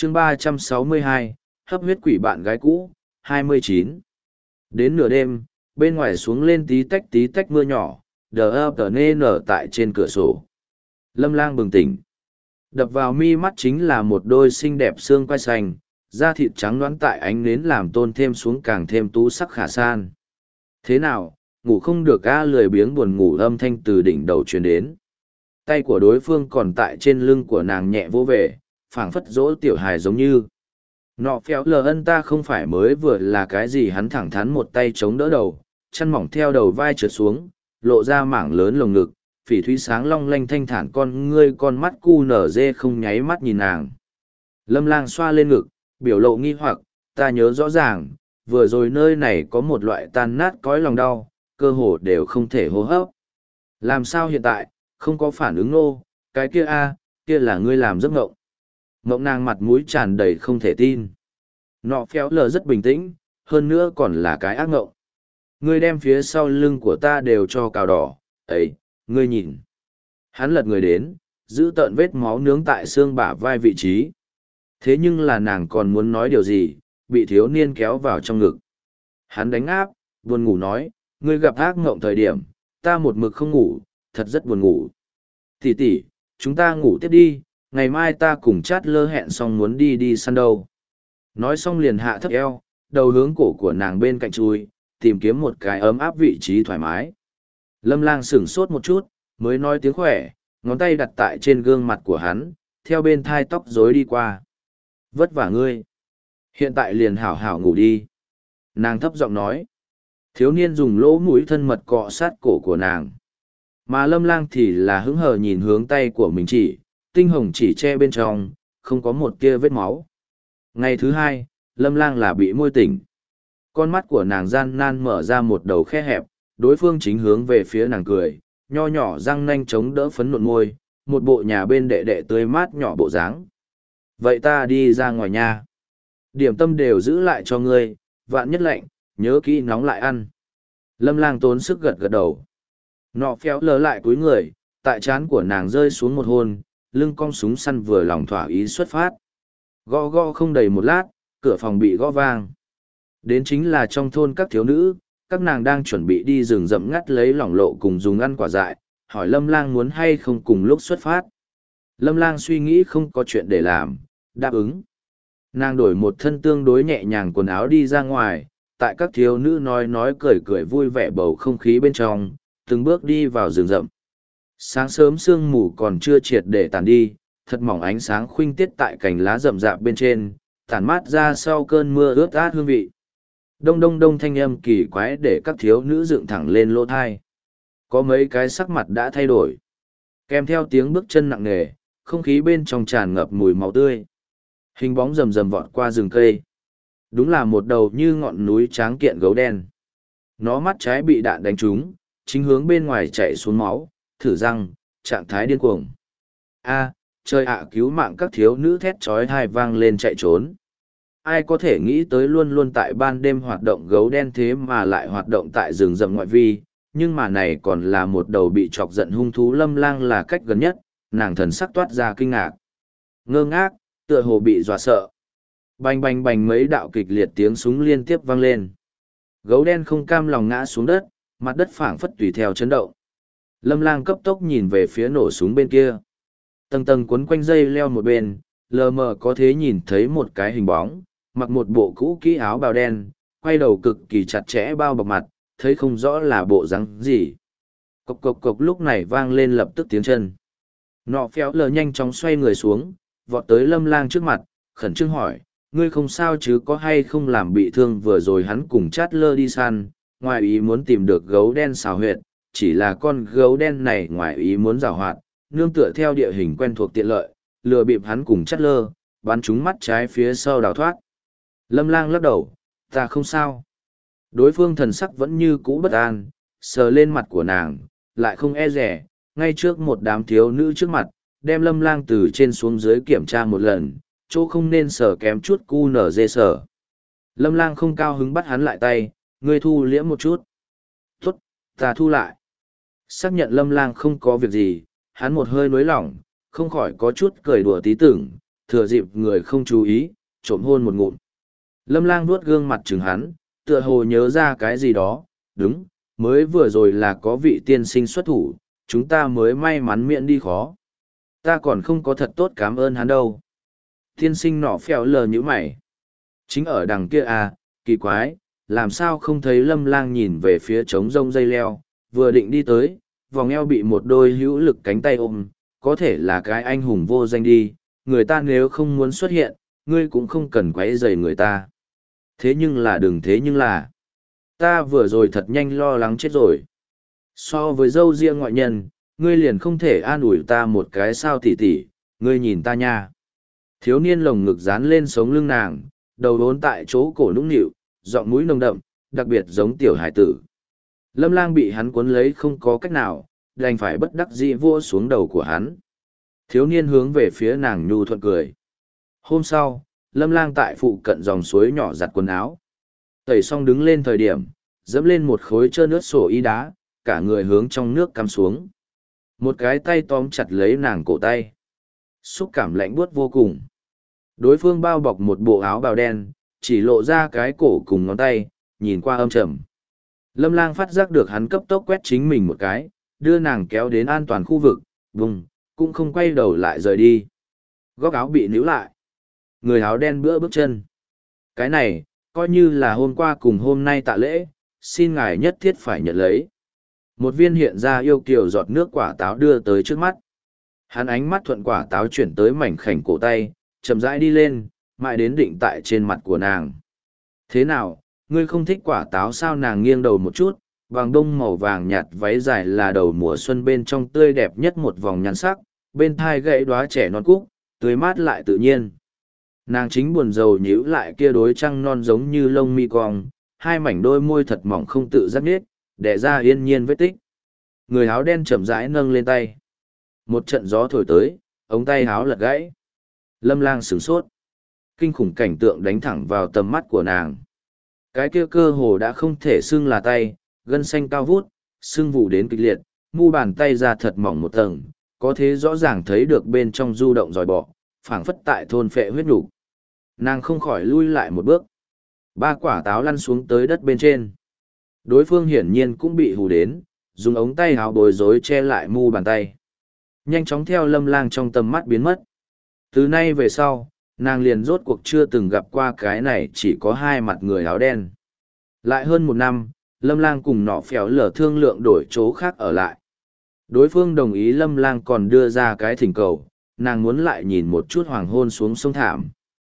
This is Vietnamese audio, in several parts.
chương 362, hấp huyết quỷ bạn gái cũ, 29. Đến nửa đêm, bên ngoài xuống lên tí tách mưa nhỏ, đờ ập tờ nê nở tại trên cửa sổ. Lâm Lang bừng tỉnh. Đập vào mi mắt chính là một đôi xinh đẹp xương quai xanh, da thịt trắng nõn tại ánh nến làm tôn thêm xuống càng thêm tú sắc khả san. Thế nào, ngủ không được a? Lười biếng buồn ngủ âm thanh từ đỉnh đầu truyền đến. Tay của đối phương còn tại trên lưng của nàng nhẹ vỗ về, phảng phất dỗ tiểu hài giống như. Nọ phéo lờ ân ta không phải mới vừa là cái gì. Hắn thẳng thắn một tay chống đỡ đầu, chăn mỏng theo đầu vai trượt xuống, lộ ra mảng lớn lồng ngực, phỉ thúy sáng long lanh thanh thản con ngươi, con mắt cu nở dê không nháy mắt nhìn nàng. Lâm Lang xoa lên ngực, biểu lộ nghi hoặc, ta nhớ rõ ràng, vừa rồi nơi này có một loại tan nát cõi lòng đau, cơ hồ đều không thể hô hấp. Làm sao hiện tại, không có phản ứng nô, cái kia a, kia là ngươi làm giấc ngộng. Ngộng nàng mặt mũi tràn đầy không thể tin. Nọ phéo lờ rất bình tĩnh, hơn nữa còn là cái ác ngộng. Ngươi đem phía sau lưng của ta đều cho cào đỏ, ấy, ngươi nhìn. Hắn lật người đến, giữ tợn vết máu nướng tại xương bả vai vị trí. Thế nhưng là nàng còn muốn nói điều gì, bị thiếu niên kéo vào trong ngực. Hắn đánh áp, buồn ngủ nói, ngươi gặp ác ngộng thời điểm, ta một mực không ngủ, thật rất buồn ngủ. Tỷ tỷ, chúng ta ngủ tiếp đi, ngày mai ta cùng chát lơ hẹn xong muốn đi săn đâu. Nói xong liền hạ thấp eo, đầu hướng cổ của nàng bên cạnh chui, tìm kiếm một cái ấm áp vị trí thoải mái. Lâm Lang sửng sốt một chút, mới nói tiếng khỏe, ngón tay đặt tại trên gương mặt của hắn, theo bên thai tóc rối đi qua. Vất vả ngươi. Hiện tại liền hảo hảo ngủ đi. Nàng thấp giọng nói. Thiếu niên dùng lỗ mũi thân mật cọ sát cổ của nàng. Mà Lâm Lang thì là hứng hờ nhìn hướng tay của mình chỉ, tinh hồng chỉ che bên trong, không có một tia vết máu. Ngày thứ hai, Lâm Lang là bị môi tỉnh. Con mắt của nàng gian nan mở ra một đầu khe hẹp, đối phương chính hướng về phía nàng cười, nho nhỏ răng nanh chống đỡ phấn nộn môi, một bộ nhà bên đệ đệ tươi mát nhỏ bộ dáng. Vậy ta đi ra ngoài nha. Điểm tâm đều giữ lại cho ngươi, vạn nhất lạnh, nhớ kỹ nóng lại ăn. Lâm Lang tốn sức gật gật đầu. Nọ phéo lờ lại cúi người, tại trán của nàng rơi xuống một hôn, lưng cong súng săn vừa lòng thỏa ý xuất phát. Gõ gõ không đầy một lát, cửa phòng bị gõ vang. Đến chính là trong thôn các thiếu nữ, các nàng đang chuẩn bị đi rừng rậm ngắt lấy lỏng lộ cùng dùng ăn quả dại, hỏi Lâm Lang muốn hay không cùng lúc xuất phát. Lâm Lang suy nghĩ không có chuyện để làm, đáp ứng. Nàng đổi một thân tương đối nhẹ nhàng quần áo đi ra ngoài, tại các thiếu nữ nói cười cười vui vẻ bầu không khí bên trong, từng bước đi vào rừng rậm. Sáng sớm sương mù còn chưa triệt để tàn đi, thật mỏng ánh sáng khuynh tiết tại cành lá rậm rạp bên trên, tản mát ra sau cơn mưa ướt át hương vị. Đông đông đông thanh âm kỳ quái để các thiếu nữ dựng thẳng lên lỗ thai. Có mấy cái sắc mặt đã thay đổi. Kèm theo tiếng bước chân nặng nề, không khí bên trong tràn ngập mùi máu tươi. Hình bóng rầm rầm vọt qua rừng cây. Đúng là một đầu như ngọn núi tráng kiện gấu đen. Nó mắt trái bị đạn đánh trúng, chính hướng bên ngoài chạy xuống máu, thử răng, trạng thái điên cuồng. A, trời ạ, cứu mạng, các thiếu nữ thét chói tai vang lên chạy trốn. Ai có thể nghĩ tới luôn luôn tại ban đêm hoạt động gấu đen thế mà lại hoạt động tại rừng rậm ngoại vi, nhưng mà này còn là một đầu bị chọc giận hung thú. Lâm Lang là cách gần nhất, nàng thần sắc toát ra kinh ngạc. Ngơ ngác, tựa hồ bị dọa sợ. Bành bành bành mấy đạo kịch liệt tiếng súng liên tiếp vang lên. Gấu đen không cam lòng ngã xuống đất, mặt đất phảng phất tùy theo chấn động. Lâm Lang cấp tốc nhìn về phía nổ súng bên kia. Tầng tầng quấn quanh dây leo một bên, lờ mờ có thể nhìn thấy một cái hình bóng, mặc một bộ cũ kỹ áo bào đen, quay đầu cực kỳ chặt chẽ bao bọc mặt, thấy không rõ là bộ dáng gì. Cộc cộc cộc lúc này vang lên lập tức tiếng chân. Nọ phéo lờ nhanh chóng xoay người xuống, vọt tới Lâm Lang trước mặt, khẩn trương hỏi, ngươi không sao chứ, có hay không làm bị thương? Vừa rồi hắn cùng chát lơ đi săn, ngoài ý muốn tìm được gấu đen xào huyệt, chỉ là con gấu đen này ngoài ý muốn giảo hoạt, nương tựa theo địa hình quen thuộc tiện lợi, lừa bịp hắn cùng chát lơ, bắn trúng mắt trái phía sau đào thoát. Lâm Lang lắc đầu, ta không sao. Đối phương thần sắc vẫn như cũ bất an, sờ lên mặt của nàng, lại không e rẻ, ngay trước một đám thiếu nữ trước mặt, đem Lâm Lang từ trên xuống dưới kiểm tra một lần, chỗ không nên sờ kém chút cu nở dê sờ. Lâm Lang không cao hứng bắt hắn lại tay, ngươi thu liễm một chút. Tốt, ta thu lại. Xác nhận Lâm Lang không có việc gì, hắn một hơi nới lỏng, không khỏi có chút cười đùa tí tưởng, thừa dịp người không chú ý, trộm hôn một ngụm. Lâm Lang vuốt gương mặt chừng hắn, tựa hồ nhớ ra cái gì đó, đúng, mới vừa rồi là có vị tiên sinh xuất thủ, chúng ta mới may mắn miễn đi khó. Ta còn không có thật tốt cảm ơn hắn đâu. Tiên sinh nọ phèo lờ như mày. Chính ở đằng kia à, kỳ quái, làm sao không thấy Lâm Lang nhìn về phía trống rông dây leo, vừa định đi tới, vòng eo bị một đôi hữu lực cánh tay ôm, có thể là cái anh hùng vô danh đi, người ta nếu không muốn xuất hiện, ngươi cũng không cần quấy rầy người ta. Thế nhưng là đừng thế nhưng là, ta vừa rồi thật nhanh lo lắng chết rồi. So với dâu riêng ngoại nhân, ngươi liền không thể an ủi ta một cái sao tỉ tỉ, ngươi nhìn ta nha. Thiếu niên lồng ngực dán lên sống lưng nàng, đầu đốn tại chỗ cổ nũng nịu, giọng mũi nồng đậm, đặc biệt giống tiểu hải tử. Lâm Lang bị hắn cuốn lấy không có cách nào, đành phải bất đắc dĩ vua xuống đầu của hắn. Thiếu niên hướng về phía nàng nhu thuận cười. Hôm sau, Lâm Lang tại phụ cận dòng suối nhỏ giặt quần áo. Tẩy xong đứng lên thời điểm, dẫm lên một khối trơn ướt sổ y đá, cả người hướng trong nước cắm xuống. Một cái tay tóm chặt lấy nàng cổ tay. Xúc cảm lạnh buốt vô cùng. Đối phương bao bọc một bộ áo bào đen, chỉ lộ ra cái cổ cùng ngón tay, nhìn qua âm trầm. Lâm Lang phát giác được hắn cấp tốc quét chính mình một cái, đưa nàng kéo đến an toàn khu vực, vùng, cũng không quay đầu lại rời đi. Góc áo bị níu lại. Người áo đen bước chân. Cái này, coi như là hôm qua cùng hôm nay tạ lễ, xin ngài nhất thiết phải nhận lấy. Một viên hiện ra yêu kiều giọt nước quả táo đưa tới trước mắt. Hắn ánh mắt thuận quả táo chuyển tới mảnh khảnh cổ tay, chậm rãi đi lên, mãi đến định tại trên mặt của nàng. Thế nào, ngươi không thích quả táo sao? Nàng nghiêng đầu một chút, vàng đông màu vàng nhạt váy dài là đầu mùa xuân bên trong tươi đẹp nhất một vòng nhan sắc, bên thai gãy đóa trẻ non cúc, tươi mát lại tự nhiên. Nàng chính buồn rầu nhíu lại kia đối trăng non giống như lông mi cong, hai mảnh đôi môi thật mỏng không tự giác nết, đẻ ra yên nhiên vết tích. Người áo đen chậm rãi nâng lên tay. Một trận gió thổi tới, ống tay áo lật gãy. Lâm Lang sửng sốt. Kinh khủng cảnh tượng đánh thẳng vào tầm mắt của nàng. Cái kia cơ hồ đã không thể xưng là tay, gân xanh cao vút, xương vụ đến kịch liệt, mu bàn tay ra thật mỏng một tầng, có thế rõ ràng thấy được bên trong du động dòi bọ, phảng phất tại thôn phệ huyết nhục. Nàng không khỏi lui lại một bước. Ba quả táo lăn xuống tới đất bên trên. Đối phương hiển nhiên cũng bị hù đến, dùng ống tay áo bối rối che lại mu bàn tay. Nhanh chóng theo Lâm Lang trong tầm mắt biến mất. Từ nay về sau, nàng liền rốt cuộc chưa từng gặp qua cái này chỉ có hai mặt người áo đen. Lại hơn một năm, Lâm Lang cùng nọ phèo lở thương lượng đổi chỗ khác ở lại. Đối phương đồng ý. Lâm Lang còn đưa ra cái thỉnh cầu, nàng muốn lại nhìn một chút hoàng hôn xuống sông Thảm.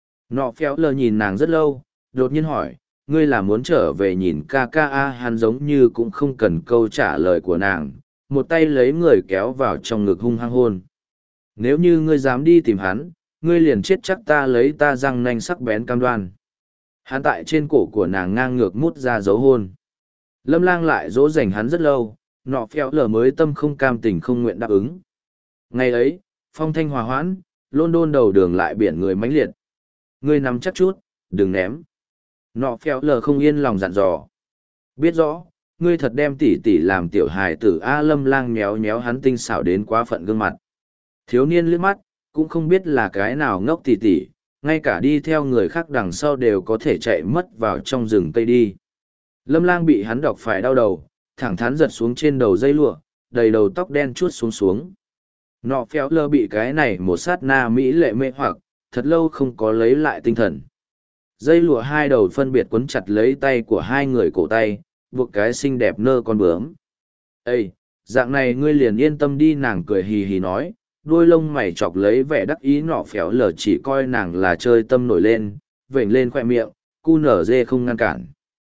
Nọ phèo lở nhìn nàng rất lâu, đột nhiên hỏi, ngươi là muốn trở về nhìn ca ca a? Hắn giống như cũng không cần câu trả lời của nàng, một tay lấy người kéo vào trong ngực hung hăng hôn. Nếu như ngươi dám đi tìm hắn, ngươi liền chết chắc, ta lấy ta răng nanh sắc bén cam đoan. Hắn tại trên cổ của nàng ngang ngược mút ra dấu hôn. Lâm Lang lại dỗ dành hắn rất lâu, nọ phèo lở mới tâm không cam tình không nguyện đáp ứng. Ngày ấy, phong thanh hòa hoãn, London đầu đường lại biển người mãnh liệt. Ngươi nắm chắc chút, đừng ném. Nọ phèo lở không yên lòng dặn dò. Biết rõ, ngươi thật đem tỉ tỉ làm tiểu hài tử a. Lâm Lang méo méo hắn tinh xảo đến quá phận gương mặt. Thiếu niên liếc mắt, cũng không biết là cái nào ngốc tỉ tỉ, ngay cả đi theo người khác đằng sau đều có thể chạy mất vào trong rừng cây đi. Lâm Lang bị hắn đọc phải đau đầu, thẳng thắn giật xuống trên đầu dây lụa, đầy đầu tóc đen chuốt xuống xuống. Nọ phèo lơ bị cái này một sát na mỹ lệ mê hoặc, thật lâu không có lấy lại tinh thần. Dây lụa hai đầu phân biệt quấn chặt lấy tay của hai người cổ tay, buộc cái xinh đẹp nơ con bướm. Ê, dạng này ngươi liền yên tâm đi. Nàng cười hì hì nói, đuôi lông mày chọc lấy vẻ đắc ý. Nọ phèo lờ chỉ coi nàng là chơi tâm nổi lên, vểnh lên khoe miệng, cu nở dê không ngăn cản.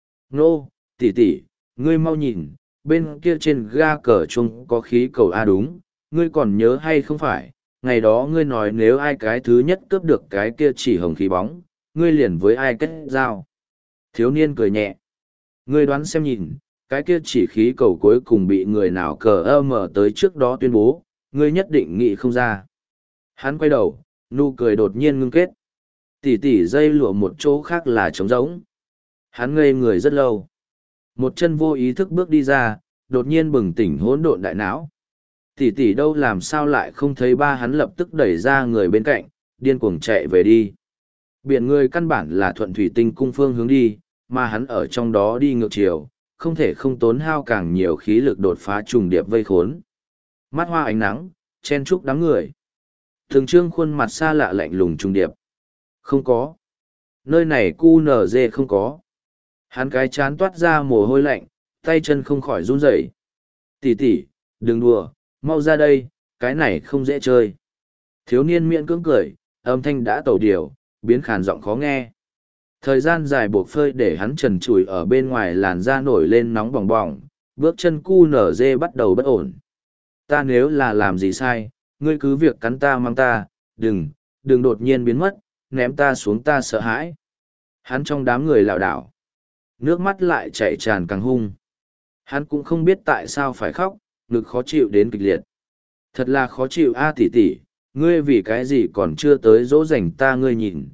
Nô, tỷ tỷ, ngươi mau nhìn, bên kia trên ga cờ chuông có khí cầu a. Đúng, ngươi còn nhớ hay không phải, ngày đó ngươi nói nếu ai cái thứ nhất cướp được cái kia chỉ hồng khí bóng, ngươi liền với ai kết giao. Thiếu niên cười nhẹ. Ngươi đoán xem nhìn, cái kia chỉ khí cầu cuối cùng bị người nào cờ mở tới trước đó tuyên bố, ngươi nhất định nghĩ không ra. Hắn quay đầu, nụ cười đột nhiên ngưng kết. Tỉ tỉ dây lụa một chỗ khác là trống rỗng. Hắn ngây người rất lâu. Một chân vô ý thức bước đi ra, đột nhiên bừng tỉnh hỗn độn đại não. Tỉ tỉ đâu, làm sao lại không thấy ba? Hắn lập tức đẩy ra người bên cạnh, điên cuồng chạy về đi. Biển người căn bản là thuận thủy tinh cung phương hướng đi, mà hắn ở trong đó đi ngược chiều, không thể không tốn hao càng nhiều khí lực đột phá trùng điệp vây khốn. Mắt hoa ánh nắng, chen chúc đám người. Thường trương khuôn mặt xa lạ lạnh lùng trùng điệp. Không có. Nơi này cu nở dê không có. Hắn cái chán toát ra mồ hôi lạnh, tay chân không khỏi run rẩy. Tỷ tỷ, đừng đùa, mau ra đây, cái này không dễ chơi. Thiếu niên miệng cưỡng cười, âm thanh đã tẩu điều, biến khàn giọng khó nghe. Thời gian dài buộc phơi để hắn trần trụi ở bên ngoài làn da nổi lên nóng bỏng bỏng, bước chân cu nở dê bắt đầu bất ổn. Ta nếu là làm gì sai, ngươi cứ việc cắn ta mang ta, đừng đột nhiên biến mất, ném ta xuống ta sợ hãi. Hắn trong đám người lảo đảo, nước mắt lại chảy tràn càng hung. Hắn cũng không biết tại sao phải khóc, ngực khó chịu đến kịch liệt. Thật là khó chịu a tỷ tỷ, ngươi vì cái gì còn chưa tới dỗ dành ta, ngươi nhìn,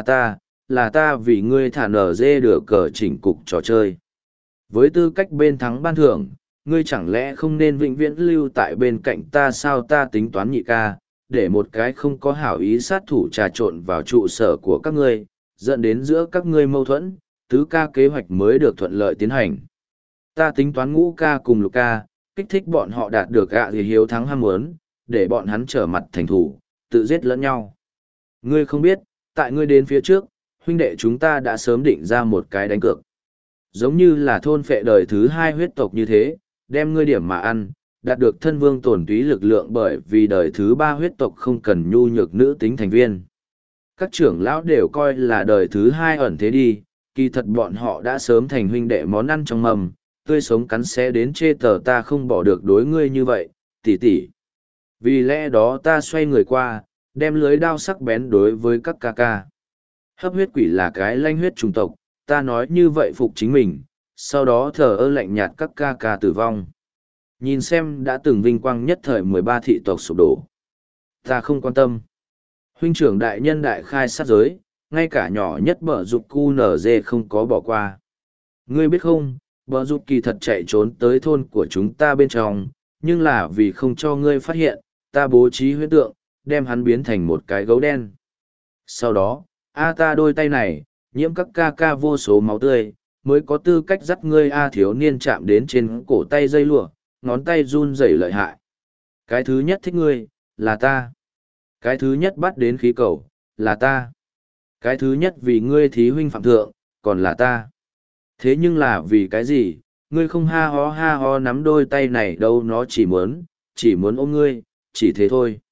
là ta vì ngươi thả nở dê được cờ chỉnh cục trò chơi. Với tư cách bên thắng ban thưởng, ngươi chẳng lẽ không nên vĩnh viễn lưu tại bên cạnh ta sao? Ta tính toán nhị ca, để một cái không có hảo ý sát thủ trà trộn vào trụ sở của các ngươi, dẫn đến giữa các ngươi mâu thuẫn, tứ ca kế hoạch mới được thuận lợi tiến hành. Ta tính toán ngũ ca cùng lục ca, kích thích bọn họ đạt được thì hiếu thắng ham muốn, để bọn hắn trở mặt thành thủ, tự giết lẫn nhau. Ngươi không biết, tại ngươi đến phía trước, huynh đệ chúng ta đã sớm định ra một cái đánh cược. Giống như là thôn phệ đời thứ hai huyết tộc như thế, đem ngươi điểm mà ăn, đạt được thân vương tổn túy lực lượng, bởi vì đời thứ ba huyết tộc không cần nhu nhược nữ tính thành viên. Các trưởng lão đều coi là đời thứ hai ẩn thế đi, kỳ thật bọn họ đã sớm thành huynh đệ món ăn trong mầm, tươi sống cắn xé đến chê tờ. Ta không bỏ được đối ngươi như vậy, tỷ tỷ. Vì lẽ đó ta xoay người qua, đem lưới đao sắc bén đối với các ca ca. Hấp huyết quỷ là cái lanh huyết chủng tộc, ta nói như vậy phục chính mình, sau đó thờ ơ lạnh nhạt các ca ca tử vong. Nhìn xem đã từng vinh quang nhất thời 13 thị tộc sụp đổ. Ta không quan tâm. Huynh trưởng đại nhân đại khai sát giới, ngay cả nhỏ nhất bờ dục cu nở dê không có bỏ qua. Ngươi biết không, bờ dục kỳ thật chạy trốn tới thôn của chúng ta bên trong, nhưng là vì không cho ngươi phát hiện, ta bố trí huyễn tượng, đem hắn biến thành một cái gấu đen. Sau đó, ta đôi tay này, nhiễm các ca ca vô số máu tươi, mới có tư cách dắt ngươi thiếu niên chạm đến trên cổ tay dây lụa, ngón tay run rẩy lợi hại. Cái thứ nhất thích ngươi, là ta. Cái thứ nhất bắt đến khí cầu, là ta. Cái thứ nhất vì ngươi thí huynh phạm thượng, còn là ta. Thế nhưng là vì cái gì, ngươi không ha ho nắm đôi tay này đâu, nó chỉ muốn ôm ngươi, chỉ thế thôi.